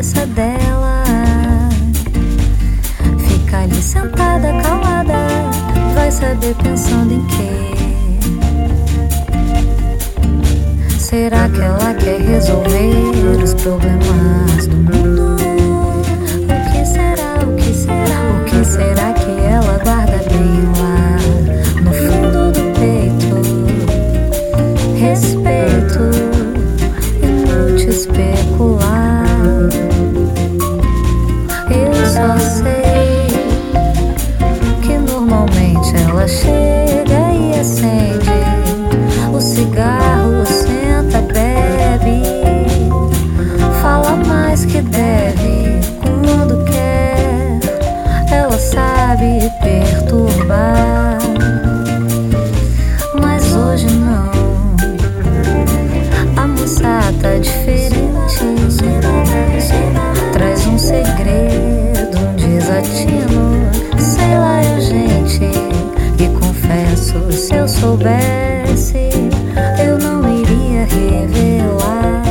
cabeça dela. Fica ali sentada, calada, vai saber pensando em quê? Será que ela quer resolver os problemas do mundo? O que será, o que será, o que será que ela guarda bem lá no fundo do peito? Respeito, inútil especular. Eu só sei que normalmente ela chega e acende o cigarro, senta, bebe, fala mais que deve quando quer. Ela sabe perturbar, mas hoje não. A moça tá diferente, traz um segredo, um desatino. Sei lá eu, gente, e confesso, se eu soubesse, eu não iria revelar.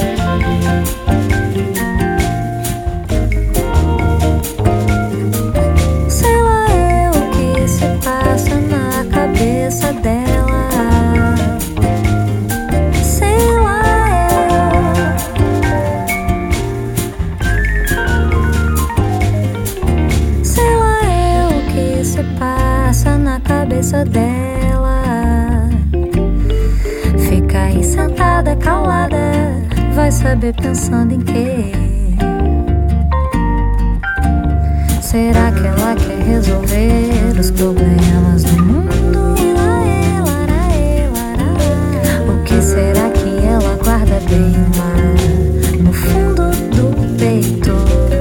Sei lá eu o que se passa na cabeça dela. Sei lá eu. Sei lá eu o que se passa na cabeça dela. Fica aí sentada, calada, vai saber pensando em quê? Será que ela quer resolver os problemas do mundo? O que será que ela guarda bem lá no fundo do peito?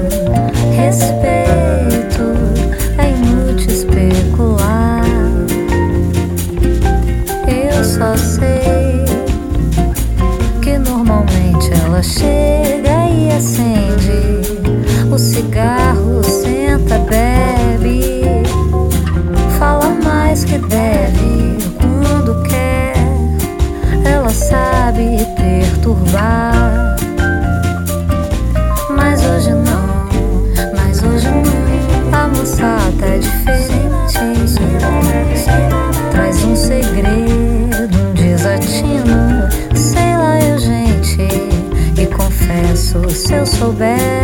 Respeito, é inútil especular. Eu só sei que normalmente ela chega e acende o cigarro, senta, bebe, fala mais que deve quando quer. Ela sabe perturbar, mas hoje não, mas hoje não. A moça tá diferente, traz um segredo, um desatino. Sei lá eu, gente, e confesso, se eu soubesse,